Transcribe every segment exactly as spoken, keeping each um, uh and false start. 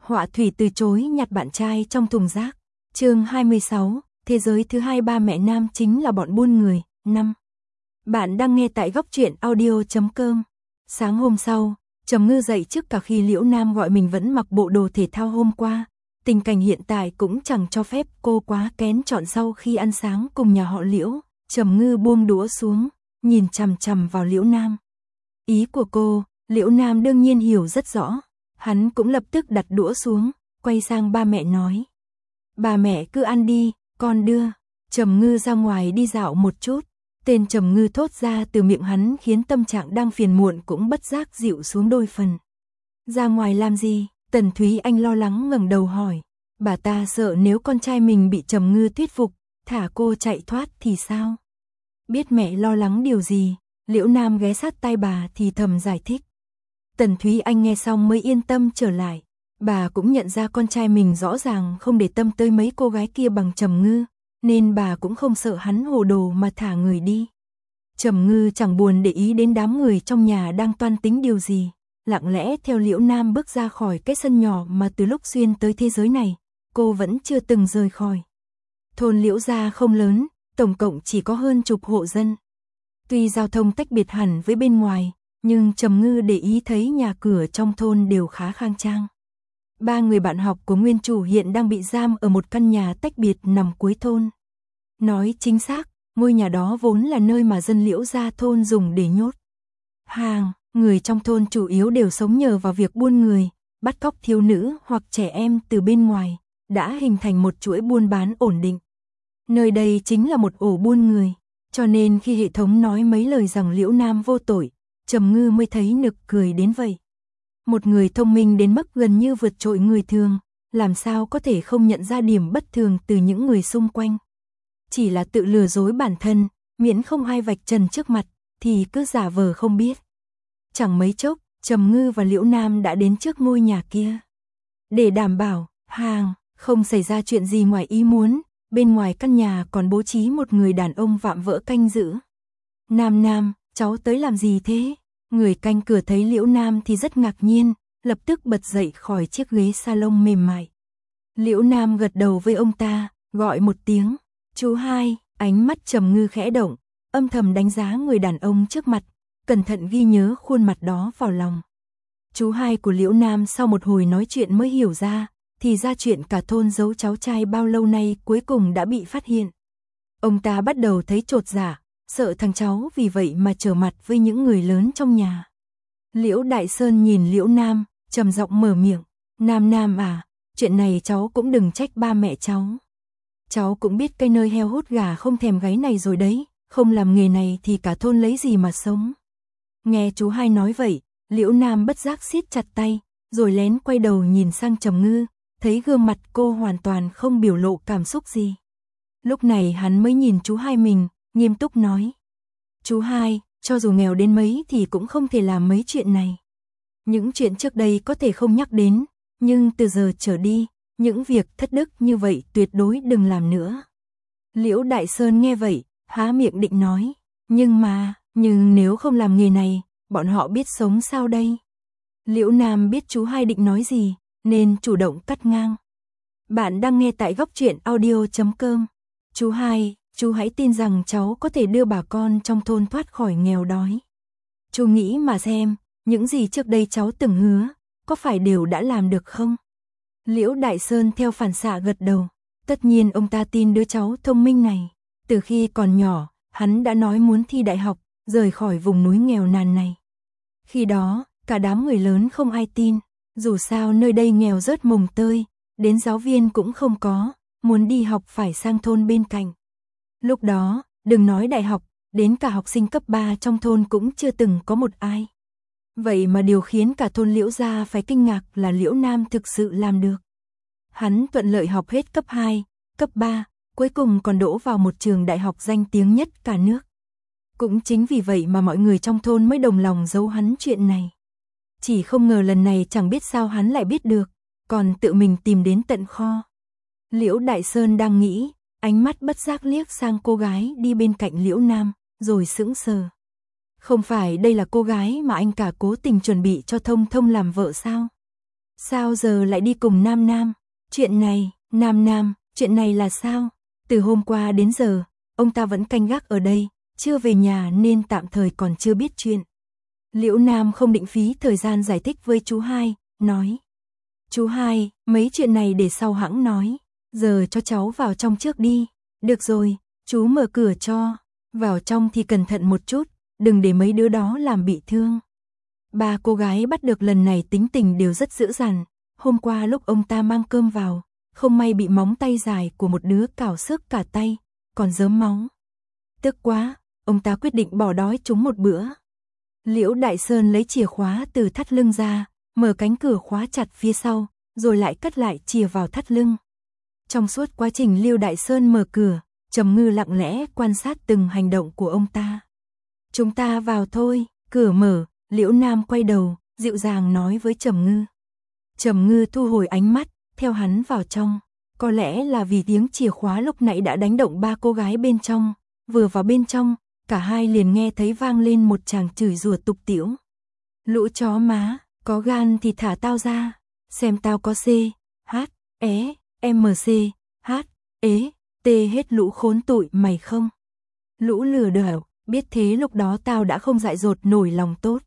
Họa thủy từ chối nhặt bạn trai trong thùng rác. Chương hai mươi sáu, thế giới thứ hai ba mẹ nam chính là bọn buôn người. Năm. Bạn đang nghe tại góc truyện audio chấm com. Sáng hôm sau, Trầm Ngư dậy trước cả khi Liễu Nam gọi mình vẫn mặc bộ đồ thể thao hôm qua. Tình cảnh hiện tại cũng chẳng cho phép cô quá kén chọn. Sau khi ăn sáng cùng nhà họ Liễu, Trầm Ngư buông đũa xuống, nhìn chằm chằm vào Liễu Nam. Ý của cô, Liễu Nam đương nhiên hiểu rất rõ. Hắn cũng lập tức đặt đũa xuống, quay sang ba mẹ nói. Bà mẹ cứ ăn đi, con đưa. Trầm Ngư ra ngoài đi dạo một chút. Tên Trầm Ngư thốt ra từ miệng hắn khiến tâm trạng đang phiền muộn cũng bất giác dịu xuống đôi phần. Ra ngoài làm gì? Tần Thúy Anh lo lắng ngẩng đầu hỏi. Bà ta sợ nếu con trai mình bị Trầm Ngư thuyết phục, thả cô chạy thoát thì sao? Biết mẹ lo lắng điều gì, Liễu Nam ghé sát tai bà thì thầm giải thích. Tần Thúy Anh nghe xong mới yên tâm trở lại. Bà cũng nhận ra con trai mình rõ ràng không để tâm tới mấy cô gái kia bằng Trầm Ngư, nên bà cũng không sợ hắn hồ đồ mà thả người đi. Trầm Ngư chẳng buồn để ý đến đám người trong nhà đang toan tính điều gì, lặng lẽ theo Liễu Nam bước ra khỏi cái sân nhỏ mà từ lúc xuyên tới thế giới này, cô vẫn chưa từng rời khỏi. Thôn Liễu gia không lớn, tổng cộng chỉ có hơn chục hộ dân. Tuy giao thông tách biệt hẳn với bên ngoài, nhưng Trầm Ngư để ý thấy nhà cửa trong thôn đều khá khang trang. Ba người bạn học của nguyên chủ hiện đang bị giam ở một căn nhà tách biệt nằm cuối thôn. Nói chính xác, ngôi nhà đó vốn là nơi mà dân Liễu gia thôn dùng để nhốt hàng. Người trong thôn chủ yếu đều sống nhờ vào việc buôn người, bắt cóc thiếu nữ hoặc trẻ em từ bên ngoài, đã hình thành một chuỗi buôn bán ổn định. Nơi đây chính là một ổ buôn người, cho nên khi hệ thống nói mấy lời rằng Liễu Nam vô tội, Trầm Ngư mới thấy nực cười đến vậy. Một người thông minh đến mức gần như vượt trội người thường, làm sao có thể không nhận ra điểm bất thường từ những người xung quanh. Chỉ là tự lừa dối bản thân, miễn không ai vạch trần trước mặt, thì cứ giả vờ không biết. Chẳng mấy chốc, Trầm Ngư và Liễu Nam đã đến trước ngôi nhà kia. Để đảm bảo, hàng, không xảy ra chuyện gì ngoài ý muốn, bên ngoài căn nhà còn bố trí một người đàn ông vạm vỡ canh giữ. Nam Nam, cháu tới làm gì thế? Người canh cửa thấy Liễu Nam thì rất ngạc nhiên, lập tức bật dậy khỏi chiếc ghế salon mềm mại. Liễu Nam gật đầu với ông ta, gọi một tiếng, chú hai, ánh mắt Trầm Ngư khẽ động, âm thầm đánh giá người đàn ông trước mặt, cẩn thận ghi nhớ khuôn mặt đó vào lòng. Chú hai của Liễu Nam sau một hồi nói chuyện mới hiểu ra, thì ra chuyện cả thôn giấu cháu trai bao lâu nay cuối cùng đã bị phát hiện. Ông ta bắt đầu thấy chột dạ, sợ thằng cháu vì vậy mà trở mặt với những người lớn trong nhà. Liễu Đại Sơn nhìn Liễu Nam, trầm giọng mở miệng, Nam Nam à, chuyện này cháu cũng đừng trách ba mẹ cháu. Cháu cũng biết cái nơi heo hút gà không thèm gáy này rồi đấy, không làm nghề này thì cả thôn lấy gì mà sống. Nghe chú hai nói vậy, Liễu Nam bất giác siết chặt tay, rồi lén quay đầu nhìn sang Trầm Ngư, thấy gương mặt cô hoàn toàn không biểu lộ cảm xúc gì. Lúc này hắn mới nhìn chú hai mình, nghiêm túc nói. Chú hai, cho dù nghèo đến mấy thì cũng không thể làm mấy chuyện này. Những chuyện trước đây có thể không nhắc đến, nhưng từ giờ trở đi, những việc thất đức như vậy tuyệt đối đừng làm nữa. Liễu Đại Sơn nghe vậy, há miệng định nói, nhưng mà, nhưng nếu không làm nghề này, bọn họ biết sống sao đây? Liễu Nam biết chú hai định nói gì, nên chủ động cắt ngang. Bạn đang nghe tại góc truyện audio chấm com. Chú hai, chú hãy tin rằng cháu có thể đưa bà con trong thôn thoát khỏi nghèo đói. Chú nghĩ mà xem, những gì trước đây cháu từng hứa, có phải đều đã làm được không? Liễu Đại Sơn theo phản xạ gật đầu, tất nhiên ông ta tin đứa cháu thông minh này. Từ khi còn nhỏ, hắn đã nói muốn thi đại học, rời khỏi vùng núi nghèo nàn này. Khi đó, cả đám người lớn không ai tin, dù sao nơi đây nghèo rớt mồng tơi, đến giáo viên cũng không có, muốn đi học phải sang thôn bên cạnh. Lúc đó, đừng nói đại học, đến cả học sinh cấp ba trong thôn cũng chưa từng có một ai. Vậy mà điều khiến cả thôn Liễu gia phải kinh ngạc là Liễu Nam thực sự làm được. Hắn thuận lợi học hết cấp hai, cấp ba, cuối cùng còn đỗ vào một trường đại học danh tiếng nhất cả nước. Cũng chính vì vậy mà mọi người trong thôn mới đồng lòng giấu hắn chuyện này. Chỉ không ngờ lần này chẳng biết sao hắn lại biết được, còn tự mình tìm đến tận kho. Liễu Đại Sơn đang nghĩ, ánh mắt bất giác liếc sang cô gái đi bên cạnh Liễu Nam, rồi sững sờ. Không phải đây là cô gái mà anh cả cố tình chuẩn bị cho Thông Thông làm vợ sao? Sao giờ lại đi cùng Nam Nam? Chuyện này, Nam Nam, chuyện này là sao? Từ hôm qua đến giờ, ông ta vẫn canh gác ở đây, chưa về nhà nên tạm thời còn chưa biết chuyện. Liễu Nam không định phí thời gian giải thích với chú hai, nói. Chú hai, mấy chuyện này để sau hãng nói, giờ cho cháu vào trong trước đi. Được rồi, chú mở cửa cho, vào trong thì cẩn thận một chút, đừng để mấy đứa đó làm bị thương. Ba cô gái bắt được lần này tính tình đều rất dữ dằn, hôm qua lúc ông ta mang cơm vào, không may bị móng tay dài của một đứa cào xước cả tay, còn rớm máu. Tức quá, ông ta quyết định bỏ đói chúng một bữa. Liễu Đại Sơn lấy chìa khóa từ thắt lưng ra, mở cánh cửa khóa chặt phía sau, rồi lại cất lại chìa vào thắt lưng. Trong suốt quá trình Liễu Đại Sơn mở cửa, Trầm Ngư lặng lẽ quan sát từng hành động của ông ta. Chúng ta vào thôi, cửa mở, Liễu Nam quay đầu, dịu dàng nói với Trầm Ngư. Trầm Ngư thu hồi ánh mắt, theo hắn vào trong. Có lẽ là vì tiếng chìa khóa lúc nãy đã đánh động ba cô gái bên trong. Vừa vào bên trong, cả hai liền nghe thấy vang lên một tràng chửi rủa tục tĩu. Lũ chó má, có gan thì thả tao ra, xem tao có C, H, E, M C, H, E, T hết lũ khốn tụi mày không? Lũ lừa đảo, biết thế lúc đó tao đã không dại dột nổi lòng tốt.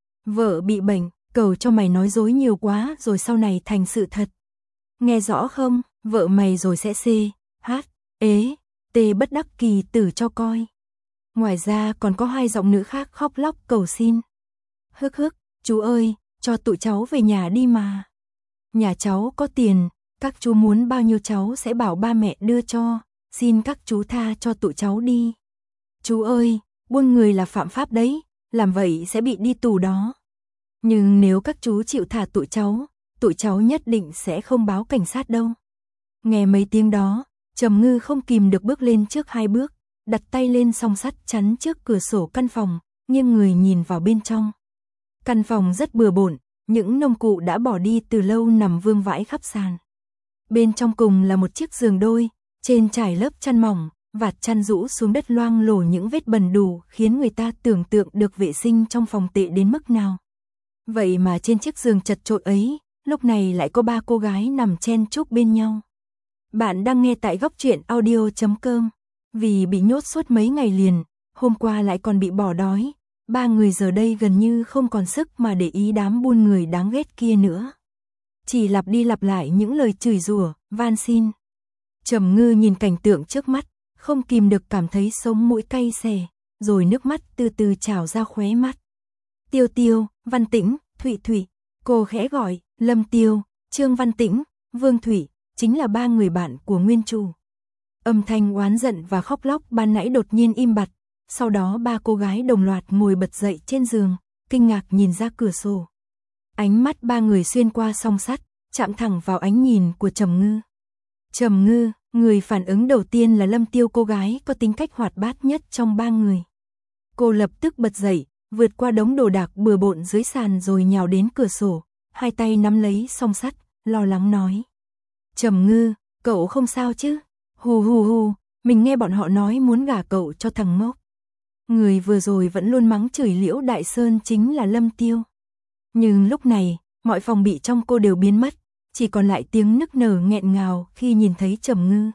Vợ bị bệnh, cầu cho mày nói dối nhiều quá rồi sau này thành sự thật. Nghe rõ không, vợ mày rồi sẽ C, H, E, T bất đắc kỳ tử cho coi. Ngoài ra còn có hai giọng nữ khác khóc lóc cầu xin. Hức hức, chú ơi, cho tụi cháu về nhà đi mà. Nhà cháu có tiền, các chú muốn bao nhiêu cháu sẽ bảo ba mẹ đưa cho, xin các chú tha cho tụi cháu đi. Chú ơi, buôn người là phạm pháp đấy, làm vậy sẽ bị đi tù đó. Nhưng nếu các chú chịu thả tụi cháu, tụi cháu nhất định sẽ không báo cảnh sát đâu. Nghe mấy tiếng đó, Trầm Ngư không kìm được bước lên trước hai bước, đặt tay lên song sắt chắn trước cửa sổ căn phòng, nghiêng người nhìn vào bên trong. Căn phòng rất bừa bộn, những nông cụ đã bỏ đi từ lâu nằm vương vãi khắp sàn. Bên trong cùng là một chiếc giường đôi, trên trải lớp chăn mỏng, vạt chăn rũ xuống đất loang lổ những vết bẩn đủ khiến người ta tưởng tượng được vệ sinh trong phòng tệ đến mức nào. Vậy mà trên chiếc giường chật chội ấy, lúc này lại có ba cô gái nằm chen chúc bên nhau. Bạn đang nghe tại góc truyện audio chấm com. Vì bị nhốt suốt mấy ngày liền, hôm qua lại còn bị bỏ đói, ba người giờ đây gần như không còn sức mà để ý đám buôn người đáng ghét kia nữa. Chỉ lặp đi lặp lại những lời chửi rủa, van xin. Trầm Ngư nhìn cảnh tượng trước mắt, không kìm được cảm thấy sống mũi cay xè, rồi nước mắt từ từ trào ra khóe mắt. Tiêu Tiêu, Văn Tĩnh, Thụy Thụy, cô khẽ gọi, Lâm Tiêu, Trương Văn Tĩnh, Vương Thủy, chính là ba người bạn của nguyên chủ. Âm thanh oán giận và khóc lóc ban nãy đột nhiên im bặt, sau đó ba cô gái đồng loạt ngồi bật dậy trên giường, kinh ngạc nhìn ra cửa sổ. Ánh mắt ba người xuyên qua song sắt, chạm thẳng vào ánh nhìn của Trầm Ngư. Trầm Ngư, người phản ứng đầu tiên là Lâm Tiêu, cô gái có tính cách hoạt bát nhất trong ba người. Cô lập tức bật dậy, vượt qua đống đồ đạc bừa bộn dưới sàn rồi nhào đến cửa sổ, hai tay nắm lấy song sắt, lo lắng nói. Trầm Ngư, cậu không sao chứ? Hù hù hù, mình nghe bọn họ nói muốn gả cậu cho thằng ngốc. Người vừa rồi vẫn luôn mắng chửi Liễu Đại Sơn chính là Lâm Tiêu. Nhưng lúc này, mọi phòng bị trong cô đều biến mất, chỉ còn lại tiếng nức nở nghẹn ngào khi nhìn thấy Trầm Ngư.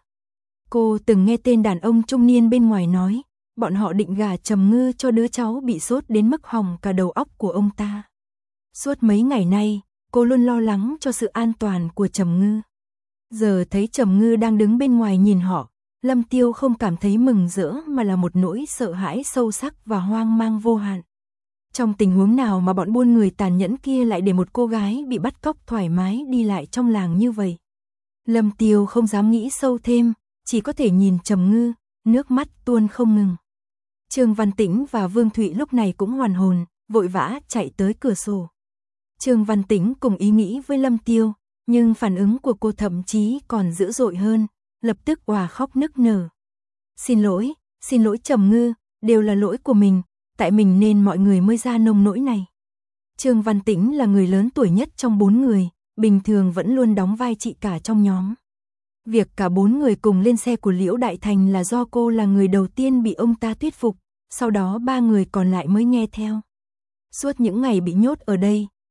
Cô từng nghe tên đàn ông trung niên bên ngoài nói, bọn họ định gả Trầm Ngư cho đứa cháu bị sốt đến mức hỏng cả đầu óc của ông ta. Suốt mấy ngày nay, cô luôn lo lắng cho sự an toàn của Trầm Ngư. Giờ thấy Trầm Ngư đang đứng bên ngoài nhìn họ, Lâm Tiêu không cảm thấy mừng rỡ mà là một nỗi sợ hãi sâu sắc và hoang mang vô hạn. Trong tình huống nào mà bọn buôn người tàn nhẫn kia lại để một cô gái bị bắt cóc thoải mái đi lại trong làng như vậy? Lâm Tiêu không dám nghĩ sâu thêm, chỉ có thể nhìn Trầm Ngư, nước mắt tuôn không ngừng. Trương Văn Tĩnh và Vương Thụy lúc này cũng hoàn hồn, vội vã chạy tới cửa sổ. Trương Văn Tĩnh cùng ý nghĩ với Lâm Tiêu, nhưng phản ứng của cô thậm chí còn dữ dội hơn, lập tức òa khóc nức nở. Xin lỗi, xin lỗi Trầm Ngư, đều là lỗi của mình, tại mình nên mọi người mới ra nông nỗi này. Trương Văn Tĩnh là người lớn tuổi nhất trong bốn người, bình thường vẫn luôn đóng vai chị cả trong nhóm. Việc cả bốn người cùng lên xe của Liễu Đại Thành là do cô là người đầu tiên bị ông ta thuyết phục, sau đó ba người còn lại mới nghe theo. Suốt những ngày bị nhốt ở đây,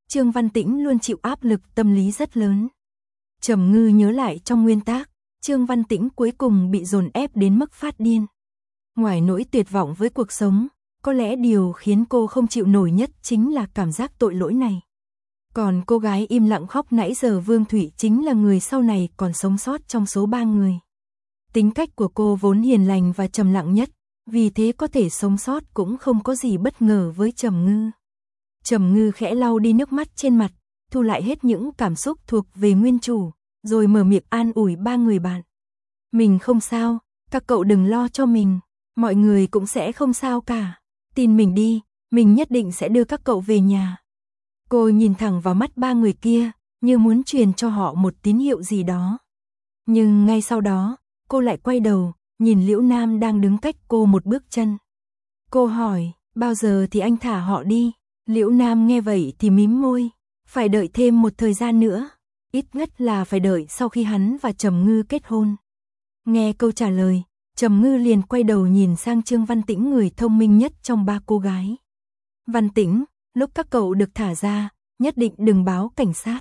Trương Văn Tĩnh luôn chịu áp lực tâm lý rất lớn. Trầm Ngư nhớ lại trong nguyên tác, Trương Văn Tĩnh cuối cùng bị dồn ép đến mức phát điên. Ngoài nỗi tuyệt vọng với cuộc sống, có lẽ điều khiến cô không chịu nổi nhất chính là cảm giác tội lỗi này. Còn cô gái im lặng khóc nãy giờ Vương Thụy chính là người sau này còn sống sót trong số ba người. Tính cách của cô vốn hiền lành và trầm lặng nhất, vì thế có thể sống sót cũng không có gì bất ngờ với Trầm Ngư. Trầm Ngư khẽ lau đi nước mắt trên mặt, thu lại hết những cảm xúc thuộc về nguyên chủ, rồi mở miệng an ủi ba người bạn. Mình không sao, các cậu đừng lo cho mình, mọi người cũng sẽ không sao cả. Tin mình đi, mình nhất định sẽ đưa các cậu về nhà. Cô nhìn thẳng vào mắt ba người kia, như muốn truyền cho họ một tín hiệu gì đó. Nhưng ngay sau đó, cô lại quay đầu, nhìn Liễu Nam đang đứng cách cô một bước chân. Cô hỏi, bao giờ thì anh thả họ đi? Liễu Nam nghe vậy thì mím môi, phải đợi thêm một thời gian nữa, ít nhất là phải đợi sau khi hắn và Trầm Ngư kết hôn. Nghe câu trả lời, Trầm Ngư liền quay đầu nhìn sang Trương Văn Tĩnh, người thông minh nhất trong ba cô gái. Văn Tĩnh, lúc các cậu được thả ra, nhất định đừng báo cảnh sát.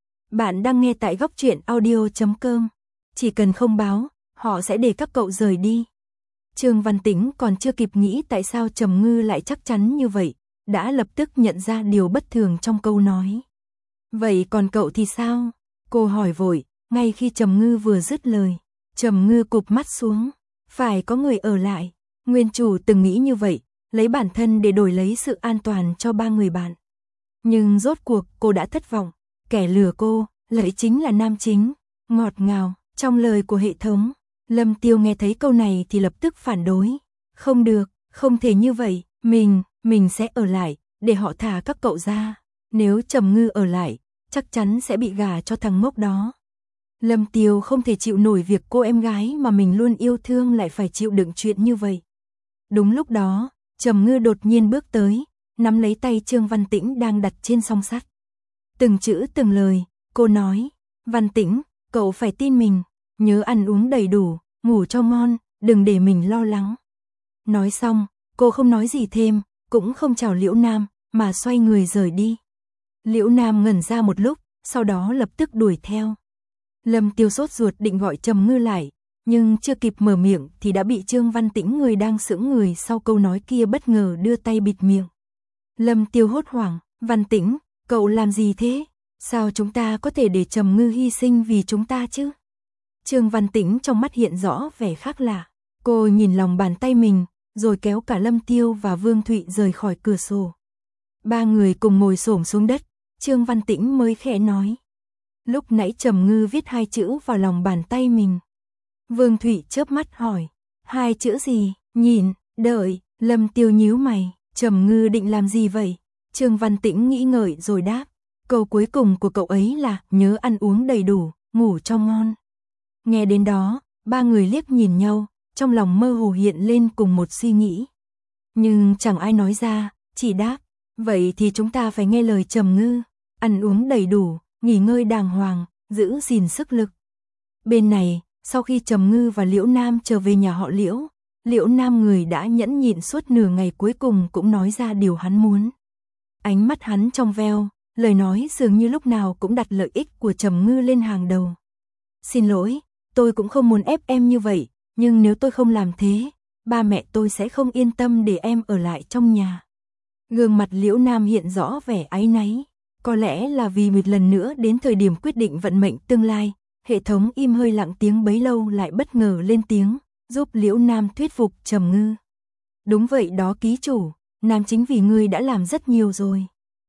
Bạn đang nghe tại góc truyện audio chấm com. Chỉ cần không báo, họ sẽ để các cậu rời đi. Trương Văn Tĩnh còn chưa kịp nghĩ tại sao Trầm Ngư lại chắc chắn như vậy, đã lập tức nhận ra điều bất thường trong câu nói. Vậy còn cậu thì sao? Cô hỏi vội, ngay khi Trầm Ngư vừa dứt lời. Trầm Ngư cụp mắt xuống, phải có người ở lại. Nguyên chủ từng nghĩ như vậy, lấy bản thân để đổi lấy sự an toàn cho ba người bạn. Nhưng rốt cuộc cô đã thất vọng, kẻ lừa cô, lại chính là nam chính, ngọt ngào, trong lời của hệ thống. Lâm Tiêu nghe thấy câu này thì lập tức phản đối. Không được, không thể như vậy, mình, mình sẽ ở lại, để họ thả các cậu ra. Nếu Trầm Ngư ở lại, chắc chắn sẽ bị gả cho thằng ngốc đó. Lâm Tiêu không thể chịu nổi việc cô em gái mà mình luôn yêu thương lại phải chịu đựng chuyện như vậy. Đúng lúc đó, Trầm Ngư đột nhiên bước tới, nắm lấy tay Trương Văn Tĩnh đang đặt trên song sắt. Từng chữ từng lời, cô nói, Văn Tĩnh, cậu phải tin mình, nhớ ăn uống đầy đủ, ngủ cho ngon, đừng để mình lo lắng. Nói xong, cô không nói gì thêm, cũng không chào Liễu Nam, mà xoay người rời đi. Liễu Nam ngẩn ra một lúc, sau đó lập tức đuổi theo. Lâm Tiêu sốt ruột định gọi Trầm Ngư lại, nhưng chưa kịp mở miệng thì đã bị Trương Văn Tĩnh, người đang sững người sau câu nói kia, bất ngờ đưa tay bịt miệng. Lâm Tiêu hốt hoảng, Văn Tĩnh, cậu làm gì thế? Sao chúng ta có thể để Trầm Ngư hy sinh vì chúng ta chứ? Trương Văn Tĩnh trong mắt hiện rõ vẻ khác lạ. Cô nhìn lòng bàn tay mình, rồi kéo cả Lâm Tiêu và Vương Thụy rời khỏi cửa sổ. Ba người cùng ngồi xổm xuống đất, Trương Văn Tĩnh mới khẽ nói. Lúc nãy Trầm Ngư viết hai chữ vào lòng bàn tay mình. Vương Thụy chớp mắt hỏi, hai chữ gì? Nhìn, đợi. Lâm Tiêu nhíu mày, Trầm Ngư định làm gì vậy? Trương Văn Tĩnh nghĩ ngợi rồi đáp, câu cuối cùng của cậu ấy là nhớ ăn uống đầy đủ, ngủ cho ngon. Nghe đến đó, ba người liếc nhìn nhau, trong lòng mơ hồ hiện lên cùng một suy nghĩ. Nhưng chẳng ai nói ra, chỉ đáp, vậy thì chúng ta phải nghe lời Trầm Ngư, ăn uống đầy đủ, nghỉ ngơi đàng hoàng, giữ gìn sức lực. Bên này, sau khi Trầm Ngư và Liễu Nam trở về nhà họ Liễu, Liễu Nam, người đã nhẫn nhịn suốt nửa ngày, cuối cùng cũng nói ra điều hắn muốn. Ánh mắt hắn trong veo, lời nói dường như lúc nào cũng đặt lợi ích của Trầm Ngư lên hàng đầu. Xin lỗi, tôi cũng không muốn ép em như vậy, nhưng nếu tôi không làm thế, ba mẹ tôi sẽ không yên tâm để em ở lại trong nhà. Gương mặt Liễu Nam hiện rõ vẻ áy náy. Có lẽ là vì một lần nữa đến thời điểm quyết định vận mệnh tương lai, hệ thống im hơi lặng tiếng bấy lâu lại bất ngờ lên tiếng, giúp Liễu Nam thuyết phục Trầm Ngư. Đúng vậy đó ký chủ, nam chính vì ngươi đã làm rất nhiều rồi.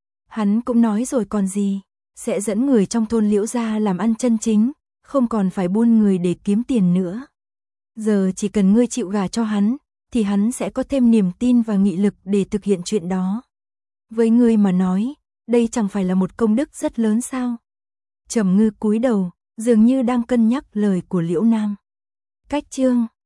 Hắn cũng nói rồi còn gì, sẽ dẫn người trong thôn Liễu gia làm ăn chân chính, không còn phải buôn người để kiếm tiền nữa. Giờ chỉ cần ngươi chịu gả cho hắn, thì hắn sẽ có thêm niềm tin và nghị lực để thực hiện chuyện đó. Với ngươi mà nói, đây chẳng phải là một công đức rất lớn sao? Trầm Ngư cúi đầu, dường như đang cân nhắc lời của Liễu Nam. Cách chương